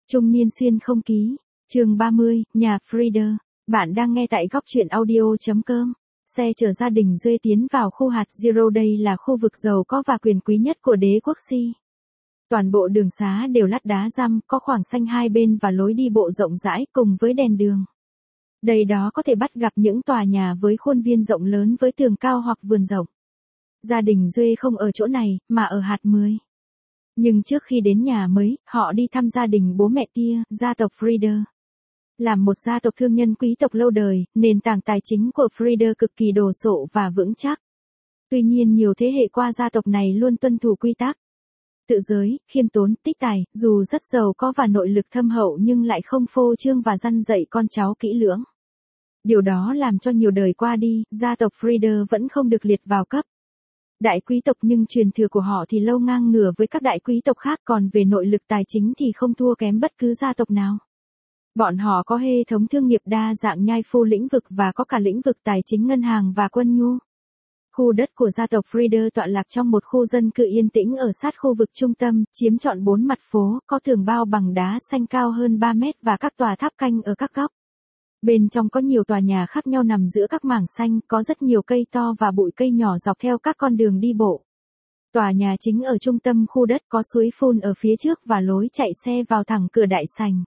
Trung niên xuyên không ký. Chương 30, nhà Frieder. Bạn đang nghe tại góc truyện audio.com. Xe chở gia đình Duê tiến vào khu hạt Zero, đây là khu vực giàu có và quyền quý nhất của đế quốc Si. Toàn bộ đường xá đều lát đá răm, có khoảng xanh hai bên và lối đi bộ rộng rãi cùng với đèn đường. Đây đó có thể bắt gặp những tòa nhà với khuôn viên rộng lớn với tường cao hoặc vườn rộng. Gia đình Duê không ở chỗ này, mà ở hạt 10. Nhưng trước khi đến nhà mới, họ đi thăm gia đình bố mẹ Tia, gia tộc Frieder. Làm một gia tộc thương nhân quý tộc lâu đời, nền tảng tài chính của Frieder cực kỳ đồ sộ và vững chắc. Tuy nhiên nhiều thế hệ qua gia tộc này luôn tuân thủ quy tắc. Tự giới, khiêm tốn, tích tài, dù rất giàu có và nội lực thâm hậu nhưng lại không phô trương và răn dạy con cháu kỹ lưỡng. Điều đó làm cho nhiều đời qua đi, gia tộc Frieder vẫn không được liệt vào cấp đại quý tộc, nhưng truyền thừa của họ thì lâu ngang ngửa với các đại quý tộc khác, còn về nội lực tài chính thì không thua kém bất cứ gia tộc nào. Bọn họ có hệ thống thương nghiệp đa dạng nhai phu lĩnh vực và có cả lĩnh vực tài chính, ngân hàng và quân nhu. Khu đất của gia tộc Frieder tọa lạc trong một khu dân cư yên tĩnh ở sát khu vực trung tâm, chiếm trọn 4 mặt phố, có tường bao bằng đá xanh cao hơn 3 mét và các tòa tháp canh ở các góc. Bên trong có nhiều tòa nhà khác nhau nằm giữa các mảng xanh, có rất nhiều cây to và bụi cây nhỏ dọc theo các con đường đi bộ. Tòa nhà chính ở trung tâm khu đất có suối phun ở phía trước và lối chạy xe vào thẳng cửa đại sảnh.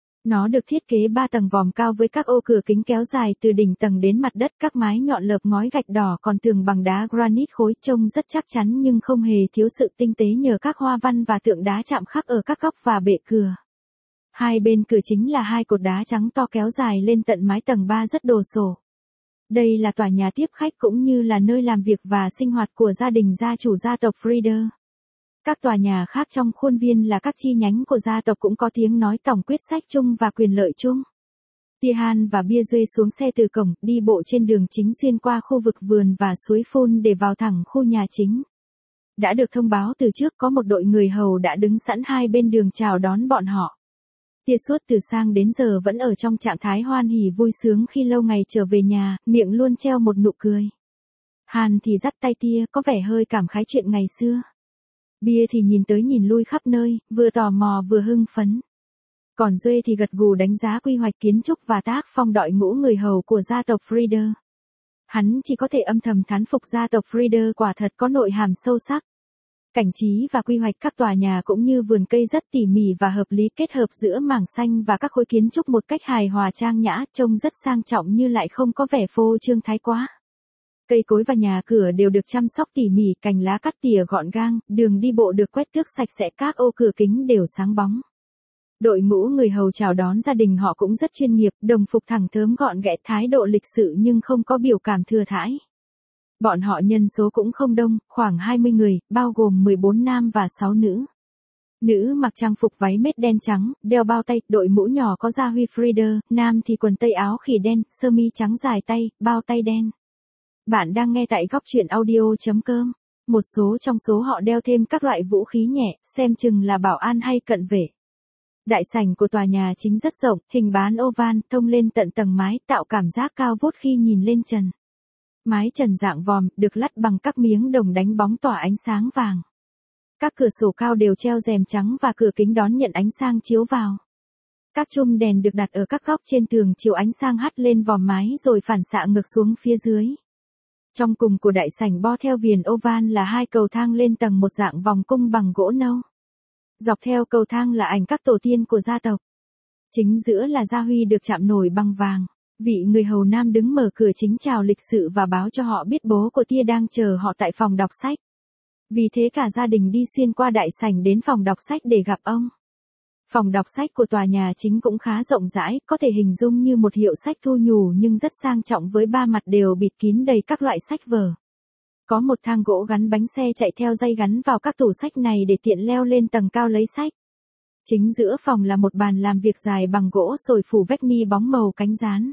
Nó được thiết kế 3 tầng vòm cao với các ô cửa kính kéo dài từ đỉnh tầng đến mặt đất, các mái nhọn lợp ngói gạch đỏ, còn tường bằng đá granite khối, trông rất chắc chắn nhưng không hề thiếu sự tinh tế nhờ các hoa văn và tượng đá chạm khắc ở các góc và bệ cửa. Hai bên cửa chính là 2 cột đá trắng to kéo dài lên tận mái tầng 3 rất đồ sộ. Đây là tòa nhà tiếp khách cũng như là nơi làm việc và sinh hoạt của gia đình gia chủ gia tộc Frieder. Các tòa nhà khác trong khuôn viên là các chi nhánh của gia tộc cũng có tiếng nói tổng quyết sách chung và quyền lợi chung. Tihan và Bia Duê xuống xe từ cổng, đi bộ trên đường chính xuyên qua khu vực vườn và suối phun để vào thẳng khu nhà chính. Đã được thông báo từ trước, có một đội người hầu đã đứng sẵn hai bên đường chào đón bọn họ. Tia suốt từ sáng đến giờ vẫn ở trong trạng thái hoan hỉ vui sướng khi lâu ngày trở về nhà, miệng luôn treo một nụ cười. Hàn thì dắt tay Tia, có vẻ hơi cảm khái chuyện ngày xưa. Bia thì nhìn tới nhìn lui khắp nơi, vừa tò mò vừa hưng phấn. Còn Duê thì gật gù đánh giá quy hoạch kiến trúc và tác phong đội ngũ người hầu của gia tộc Frieder. Hắn chỉ có thể âm thầm thán phục gia tộc Frieder quả thật có nội hàm sâu sắc. Cảnh trí và quy hoạch các tòa nhà cũng như vườn cây rất tỉ mỉ và hợp lý, kết hợp giữa mảng xanh và các khối kiến trúc một cách hài hòa trang nhã, trông rất sang trọng nhưng lại không có vẻ phô trương thái quá. Cây cối và nhà cửa đều được chăm sóc tỉ mỉ, cành lá cắt tỉa gọn gàng, đường đi bộ được quét tước sạch sẽ, các ô cửa kính đều sáng bóng. Đội ngũ người hầu chào đón gia đình họ cũng rất chuyên nghiệp, đồng phục thẳng thớm gọn ghẽ, thái độ lịch sự nhưng không có biểu cảm thừa thãi. Bọn họ nhân số cũng không đông, khoảng 20 người, bao gồm 14 nam và 6 nữ. Nữ mặc trang phục váy mết đen trắng, đeo bao tay, đội mũ nhỏ có gia huy Frieder, nam thì quần tây áo khỉ đen, sơ mi trắng dài tay, bao tay đen. Bạn đang nghe tại góc truyện audio.com. Một số trong số họ đeo thêm các loại vũ khí nhẹ, xem chừng là bảo an hay cận vệ. Đại sảnh của tòa nhà chính rất rộng, hình bán oval, thông lên tận tầng mái, tạo cảm giác cao vút khi nhìn lên trần. Mái trần dạng vòm, được lắt bằng các miếng đồng đánh bóng tỏa ánh sáng vàng. Các cửa sổ cao đều treo rèm trắng và cửa kính đón nhận ánh sáng chiếu vào. Các chum đèn được đặt ở các góc trên tường chiếu ánh sáng hắt lên vòm mái rồi phản xạ ngược xuống phía dưới. Trong cùng của đại sảnh bo theo viền oval là 2 cầu thang lên tầng một dạng vòng cung bằng gỗ nâu. Dọc theo cầu thang là ảnh các tổ tiên của gia tộc. Chính giữa là gia huy được chạm nổi bằng vàng. Vị người hầu nam đứng mở cửa chính chào lịch sự và báo cho họ biết bố của Tia đang chờ họ tại phòng đọc sách. Vì thế cả gia đình đi xuyên qua đại sảnh đến phòng đọc sách để gặp ông. Phòng đọc sách của tòa nhà chính cũng khá rộng rãi, có thể hình dung như một hiệu sách thu nhủ nhưng rất sang trọng với 3 mặt đều bịt kín đầy các loại sách vở. Có một thang gỗ gắn bánh xe chạy theo dây gắn vào các tủ sách này để tiện leo lên tầng cao lấy sách. Chính giữa phòng là một bàn làm việc dài bằng gỗ rồi phủ vách ni bóng màu cánh gián.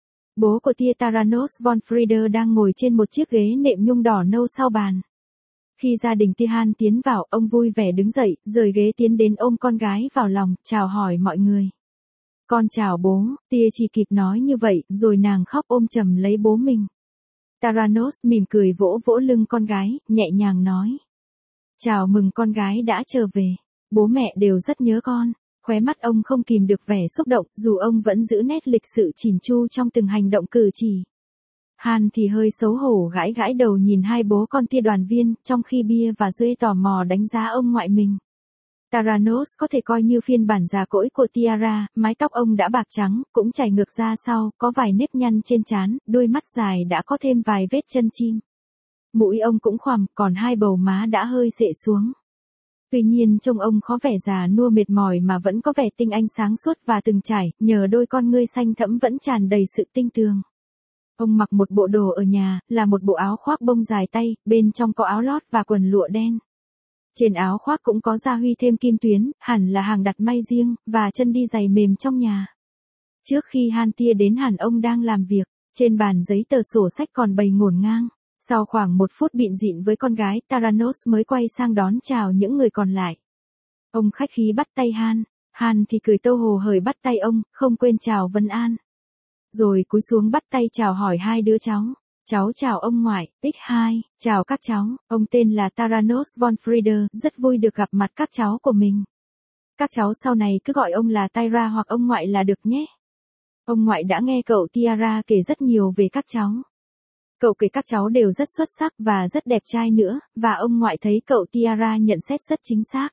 Bố của Tia, Taranos von Frieder, đang ngồi trên một chiếc ghế nệm nhung đỏ nâu sau bàn. Khi gia đình Tihan tiến vào, ông vui vẻ đứng dậy, rời ghế tiến đến ôm con gái vào lòng, chào hỏi mọi người. Con chào bố, Tia chỉ kịp nói như vậy, rồi nàng khóc ôm chầm lấy bố mình. Taranos mỉm cười vỗ vỗ lưng con gái, nhẹ nhàng nói. Chào mừng con gái đã trở về. Bố mẹ đều rất nhớ con. Khóe mắt ông không kìm được vẻ xúc động, dù ông vẫn giữ nét lịch sự chỉn chu trong từng hành động cử chỉ. Han thì hơi xấu hổ gãi gãi đầu nhìn hai bố con tia đoàn viên, trong khi Bia và Duệ tò mò đánh giá ông ngoại mình. Theranos có thể coi như phiên bản già cỗi của Tiara, mái tóc ông đã bạc trắng, cũng chảy ngược ra sau, có vài nếp nhăn trên trán, đôi mắt dài đã có thêm vài vết chân chim. Mũi ông cũng khoằm, còn hai bầu má đã hơi xệ xuống. Tuy nhiên trông ông có vẻ già nua mệt mỏi mà vẫn có vẻ tinh anh sáng suốt và từng trải, nhờ đôi con ngươi xanh thẫm vẫn tràn đầy sự tinh tường. Ông mặc một bộ đồ ở nhà, là một bộ áo khoác bông dài tay, bên trong có áo lót và quần lụa đen. Trên áo khoác cũng có gia huy thêm kim tuyến, hẳn là hàng đặt may riêng, và chân đi giày mềm trong nhà. Trước khi Han Tia đến hẳn ông đang làm việc, trên bàn giấy tờ sổ sách còn bày ngổn ngang. Sau khoảng 1 phút bịn rịn với con gái, Theranos mới quay sang đón chào những người còn lại. Ông khách khí bắt tay Han thì cười tâu hồ hởi bắt tay ông, không quên chào vân an. Rồi cúi xuống bắt tay chào hỏi hai đứa cháu. Cháu chào ông ngoại, X2, chào các cháu, ông tên là Theranos von Frieder, rất vui được gặp mặt các cháu của mình. Các cháu sau này cứ gọi ông là Tyra hoặc ông ngoại là được nhé. Ông ngoại đã nghe cậu Tiara kể rất nhiều về các cháu. Cậu kể các cháu đều rất xuất sắc và rất đẹp trai nữa, và ông ngoại thấy cậu Tiara nhận xét rất chính xác.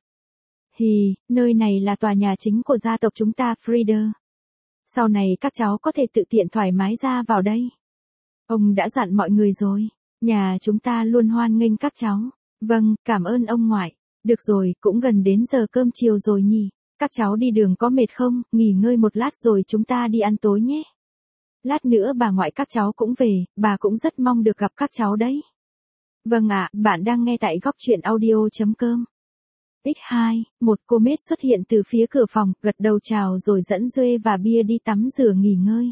Nơi này là tòa nhà chính của gia tộc chúng ta Frieder. Sau này các cháu có thể tự tiện thoải mái ra vào đây. Ông đã dặn mọi người rồi, nhà chúng ta luôn hoan nghênh các cháu. Vâng, cảm ơn ông ngoại. Được rồi, cũng gần đến giờ cơm chiều rồi nhỉ. Các cháu đi đường có mệt không, nghỉ ngơi một lát rồi chúng ta đi ăn tối nhé. Lát nữa bà ngoại các cháu cũng về, bà cũng rất mong được gặp các cháu đấy. Vâng ạ, bạn đang nghe tại góc truyện audio.com. X2, một cô mết xuất hiện từ phía cửa phòng, gật đầu chào rồi dẫn Duệ và Bia đi tắm rửa nghỉ ngơi.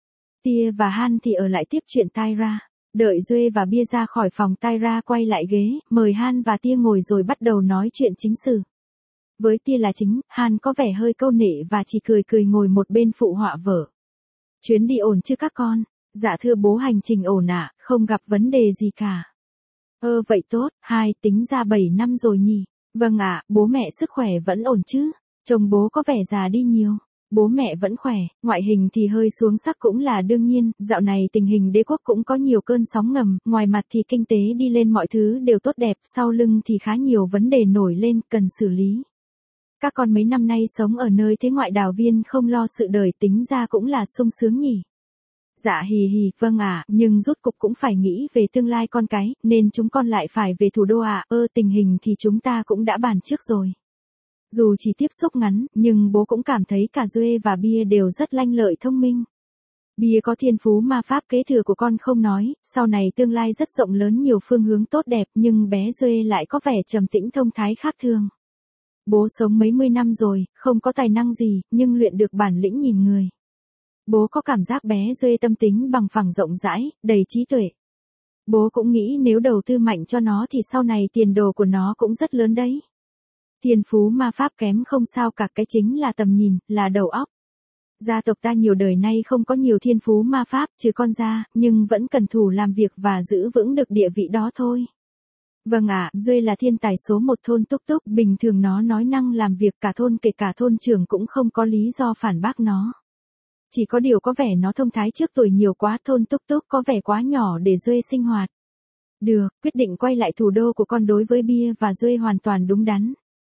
Tia và Han thì ở lại tiếp chuyện Tyra. Đợi Duệ và Bia ra khỏi phòng, Tyra quay lại ghế, mời Han và Tia ngồi rồi bắt đầu nói chuyện chính sự. Với Tia là chính, Han có vẻ hơi câu nệ và chỉ cười cười ngồi một bên phụ họa vở. Chuyến đi ổn chứ các con? Dạ thưa bố, hành trình ổn ạ, không gặp vấn đề gì cả. Vậy tốt, tính ra 7 năm rồi nhỉ? Vâng ạ, bố mẹ sức khỏe vẫn ổn chứ? Chồng bố có vẻ già đi nhiều. Bố mẹ vẫn khỏe, ngoại hình thì hơi xuống sắc cũng là đương nhiên, dạo này tình hình đế quốc cũng có nhiều cơn sóng ngầm, ngoài mặt thì kinh tế đi lên mọi thứ đều tốt đẹp, sau lưng thì khá nhiều vấn đề nổi lên, cần xử lý. Các con mấy năm nay sống ở nơi thế ngoại đào viên không lo sự đời tính ra cũng là sung sướng nhỉ. Dạ vâng ạ, nhưng rốt cục cũng phải nghĩ về tương lai con cái, nên chúng con lại phải về thủ đô ạ. Tình hình thì chúng ta cũng đã bàn trước rồi. Dù chỉ tiếp xúc ngắn, nhưng bố cũng cảm thấy cả Duệ và Bia đều rất lanh lợi thông minh. Bia có thiên phú ma pháp kế thừa của con không nói, sau này tương lai rất rộng lớn nhiều phương hướng tốt đẹp, nhưng bé Duệ lại có vẻ trầm tĩnh thông thái khác thường. Bố sống mấy mươi năm rồi, không có tài năng gì, nhưng luyện được bản lĩnh nhìn người. Bố có cảm giác bé Duệ tâm tính bằng phẳng rộng rãi, đầy trí tuệ. Bố cũng nghĩ nếu đầu tư mạnh cho nó thì sau này tiền đồ của nó cũng rất lớn đấy. Thiên phú ma pháp kém không sao cả, cái chính là tầm nhìn, là đầu óc. Gia tộc ta nhiều đời nay không có nhiều thiên phú ma pháp trừ con ra, nhưng vẫn cần cù làm việc và giữ vững được địa vị đó thôi. Vâng ạ, Duệ là thiên tài số 1 thôn Túc Túc, bình thường nó nói năng làm việc cả thôn kể cả thôn trưởng cũng không có lý do phản bác nó. Chỉ có điều có vẻ nó thông thái trước tuổi nhiều quá, thôn Túc Túc có vẻ quá nhỏ để Duệ sinh hoạt. Được, quyết định quay lại thủ đô của con đối với Bia và Duệ hoàn toàn đúng đắn.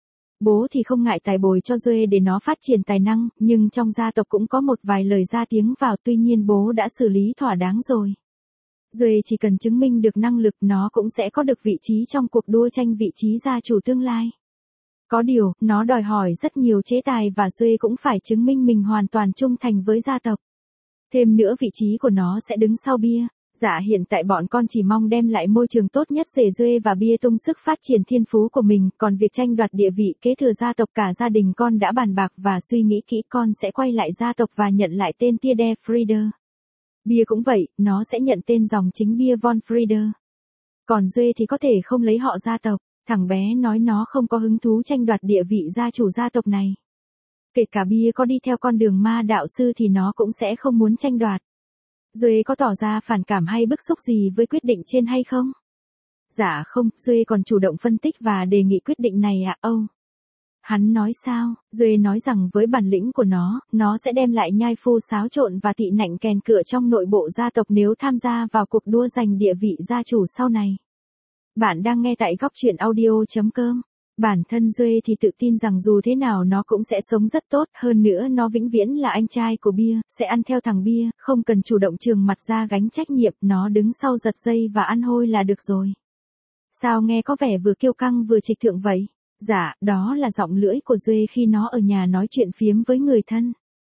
Bố thì không ngại tài bồi cho Duệ để nó phát triển tài năng, nhưng trong gia tộc cũng có một vài lời ra tiếng vào, tuy nhiên bố đã xử lý thỏa đáng rồi. Duệ chỉ cần chứng minh được năng lực nó cũng sẽ có được vị trí trong cuộc đua tranh vị trí gia chủ tương lai. Có điều, nó đòi hỏi rất nhiều chế tài và Duệ cũng phải chứng minh mình hoàn toàn trung thành với gia tộc. Thêm nữa vị trí của nó sẽ đứng sau Bia. Dạ hiện tại bọn con chỉ mong đem lại môi trường tốt nhất để Duệ và Bia tung sức phát triển thiên phú của mình, còn việc tranh đoạt địa vị kế thừa gia tộc cả gia đình con đã bàn bạc và suy nghĩ kỹ, con sẽ quay lại gia tộc và nhận lại tên Tia de Frieder. Bia cũng vậy, nó sẽ nhận tên dòng chính Bia von Frieder. Còn Duệ thì có thể không lấy họ gia tộc, thằng bé nói nó không có hứng thú tranh đoạt địa vị gia chủ gia tộc này. Kể cả Bia có đi theo con đường ma đạo sư thì nó cũng sẽ không muốn tranh đoạt. Duệ có tỏ ra phản cảm hay bức xúc gì với quyết định trên hay không? Dạ không, Duệ còn chủ động phân tích và đề nghị quyết định này ạ. Hắn nói sao? Duệ nói rằng với bản lĩnh của nó sẽ đem lại nhai phu xáo trộn và tị nạnh kèn cựa trong nội bộ gia tộc nếu tham gia vào cuộc đua giành địa vị gia chủ sau này. Bạn đang nghe tại góc truyện audio.com. Bản thân Duệ thì tự tin rằng dù thế nào nó cũng sẽ sống rất tốt, hơn nữa nó vĩnh viễn là anh trai của Bia, sẽ ăn theo thằng Bia, không cần chủ động trường mặt ra gánh trách nhiệm, nó đứng sau giật dây và ăn hôi là được rồi. Sao nghe có vẻ vừa kiêu căng vừa trịch thượng vậy? Dạ, đó là giọng lưỡi của Duệ khi nó ở nhà nói chuyện phiếm với người thân.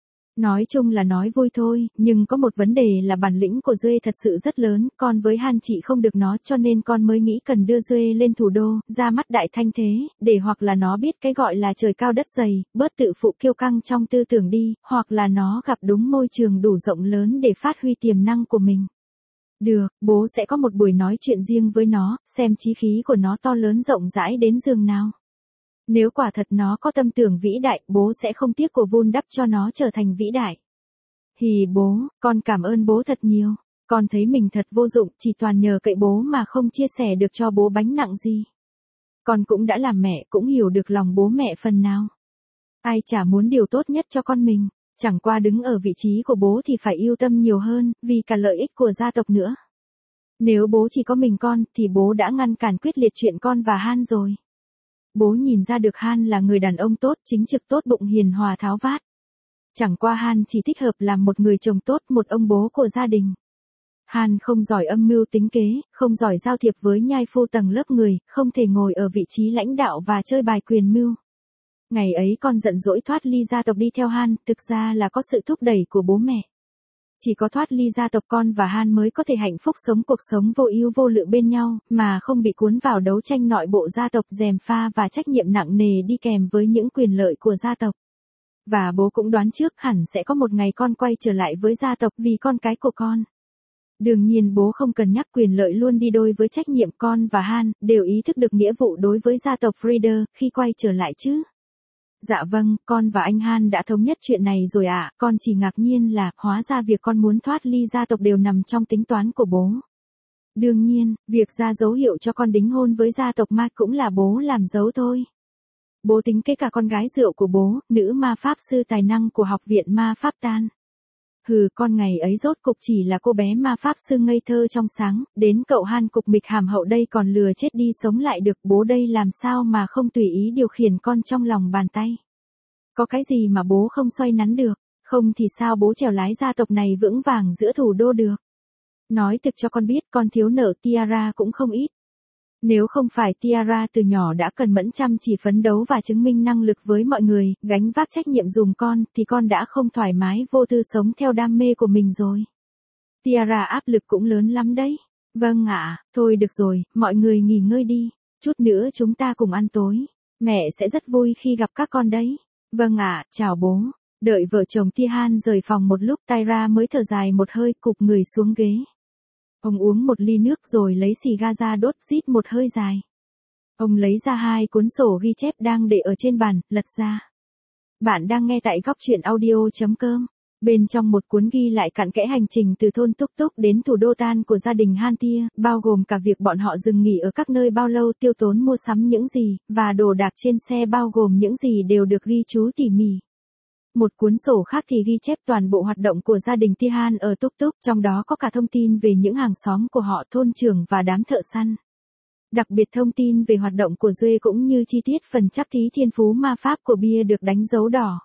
Nói chung là nói vui thôi, nhưng có một vấn đề là bản lĩnh của Duệ thật sự rất lớn, con với Han chị không được nó cho nên con mới nghĩ cần đưa Duệ lên thủ đô, ra mắt đại thanh thế, để hoặc là nó biết cái gọi là trời cao đất dày, bớt tự phụ kiêu căng trong tư tưởng đi, hoặc là nó gặp đúng môi trường đủ rộng lớn để phát huy tiềm năng của mình. Được, bố sẽ có một buổi nói chuyện riêng với nó, xem chí khí của nó to lớn rộng rãi đến giường nào. Nếu quả thật nó có tâm tưởng vĩ đại, bố sẽ không tiếc của vun đắp cho nó trở thành vĩ đại. Hì bố, con cảm ơn bố thật nhiều. Con thấy mình thật vô dụng, chỉ toàn nhờ cậy bố mà không chia sẻ được cho bố bánh nặng gì. Con cũng đã làm mẹ, cũng hiểu được lòng bố mẹ phần nào. Ai chả muốn điều tốt nhất cho con mình, chẳng qua đứng ở vị trí của bố thì phải yêu tâm nhiều hơn, vì cả lợi ích của gia tộc nữa. Nếu bố chỉ có mình con, thì bố đã ngăn cản quyết liệt chuyện con và Han rồi. Bố nhìn ra được Han là người đàn ông tốt, chính trực tốt bụng hiền hòa tháo vát. Chẳng qua Han chỉ thích hợp làm một người chồng tốt, một ông bố của gia đình. Han không giỏi âm mưu tính kế, không giỏi giao thiệp với nhai phu tầng lớp người, không thể ngồi ở vị trí lãnh đạo và chơi bài quyền mưu. Ngày ấy con giận dỗi thoát ly gia tộc đi theo Han, thực ra là có sự thúc đẩy của bố mẹ. Chỉ có thoát ly gia tộc con và Han mới có thể hạnh phúc sống cuộc sống vô ưu vô lự bên nhau, mà không bị cuốn vào đấu tranh nội bộ gia tộc gièm pha và trách nhiệm nặng nề đi kèm với những quyền lợi của gia tộc. Và bố cũng đoán trước hẳn sẽ có một ngày con quay trở lại với gia tộc vì con cái của con. Đương nhiên bố không cần nhắc quyền lợi luôn đi đôi với trách nhiệm, con và Han đều ý thức được nghĩa vụ đối với gia tộc Frieder khi quay trở lại chứ. Dạ vâng, con và anh Han đã thống nhất chuyện này rồi ạ, con chỉ ngạc nhiên là, hóa ra việc con muốn thoát ly gia tộc đều nằm trong tính toán của bố. Đương nhiên, việc ra dấu hiệu cho con đính hôn với gia tộc Ma cũng là bố làm dấu thôi. Bố tính kế cả con gái rượu của bố, nữ ma pháp sư tài năng của học viện ma pháp Tan. Hừ, con ngày ấy rốt cục chỉ là cô bé ma pháp sư ngây thơ trong sáng, đến cậu Han cục mịch hàm hậu đây còn lừa chết đi sống lại được, bố đây làm sao mà không tùy ý điều khiển con trong lòng bàn tay. Có cái gì mà bố không xoay nắn được, không thì sao bố chèo lái gia tộc này vững vàng giữa thủ đô được. Nói thực cho con biết con thiếu nợ Tiara cũng không ít. Nếu không phải Tiara từ nhỏ đã cần mẫn chăm chỉ phấn đấu và chứng minh năng lực với mọi người, gánh vác trách nhiệm dùm con, thì con đã không thoải mái vô tư sống theo đam mê của mình rồi. Tiara áp lực cũng lớn lắm đấy. Vâng ạ, thôi được rồi, mọi người nghỉ ngơi đi. Chút nữa chúng ta cùng ăn tối. Mẹ sẽ rất vui khi gặp các con đấy. Vâng ạ, chào bố. Đợi vợ chồng Tihan rời phòng một lúc, Tyra mới thở dài một hơi, cụp người xuống ghế. Ông uống một ly nước rồi lấy xì ga ra đốt, rít một hơi dài. Ông lấy ra 2 cuốn sổ ghi chép đang để ở trên bàn, lật ra. Bạn đang nghe tại góc truyện audio.com. Bên trong một cuốn ghi lại cặn kẽ hành trình từ thôn Túc Túc đến thủ đô Tan của gia đình Han Tia, bao gồm cả việc bọn họ dừng nghỉ ở các nơi bao lâu, tiêu tốn mua sắm những gì, và đồ đạc trên xe bao gồm những gì đều được ghi chú tỉ mỉ. Một cuốn sổ khác thì ghi chép toàn bộ hoạt động của gia đình Tihan ở Túc Túc, trong đó có cả thông tin về những hàng xóm của họ, thôn trưởng và đám thợ săn. Đặc biệt thông tin về hoạt động của Duệ cũng như chi tiết phần trắc thí thiên phú ma pháp của Bia được đánh dấu đỏ.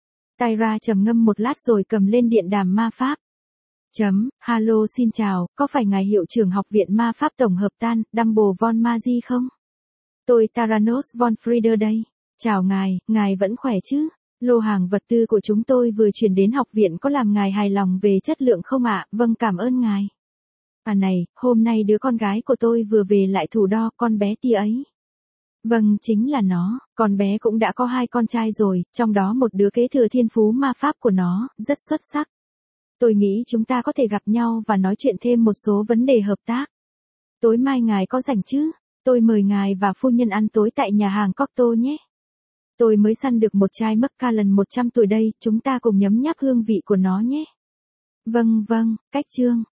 Tyra trầm ngâm một lát rồi cầm lên điện đàm ma pháp. Hallo xin chào, có phải ngài hiệu trưởng học viện ma pháp tổng hợp Tan, Dumbledore von Magi không? Tôi Taranos von Frieder đây. Chào ngài vẫn khỏe chứ? Lô hàng vật tư của chúng tôi vừa chuyển đến học viện có làm ngài hài lòng về chất lượng không ạ? Vâng, cảm ơn ngài. À này, hôm nay đứa con gái của tôi vừa về lại thủ đo, con bé Tia ấy. Vâng, chính là nó, con bé cũng đã có 2 con trai rồi, trong đó một đứa kế thừa thiên phú ma pháp của nó, rất xuất sắc. Tôi nghĩ chúng ta có thể gặp nhau và nói chuyện thêm một số vấn đề hợp tác. Tối mai ngài có rảnh chứ? Tôi mời ngài và phu nhân ăn tối tại nhà hàng Cocteau nhé. Tôi mới săn được một chai Macallan 100 tuổi đây, chúng ta cùng nhấm nháp hương vị của nó nhé. Vâng, cách chương.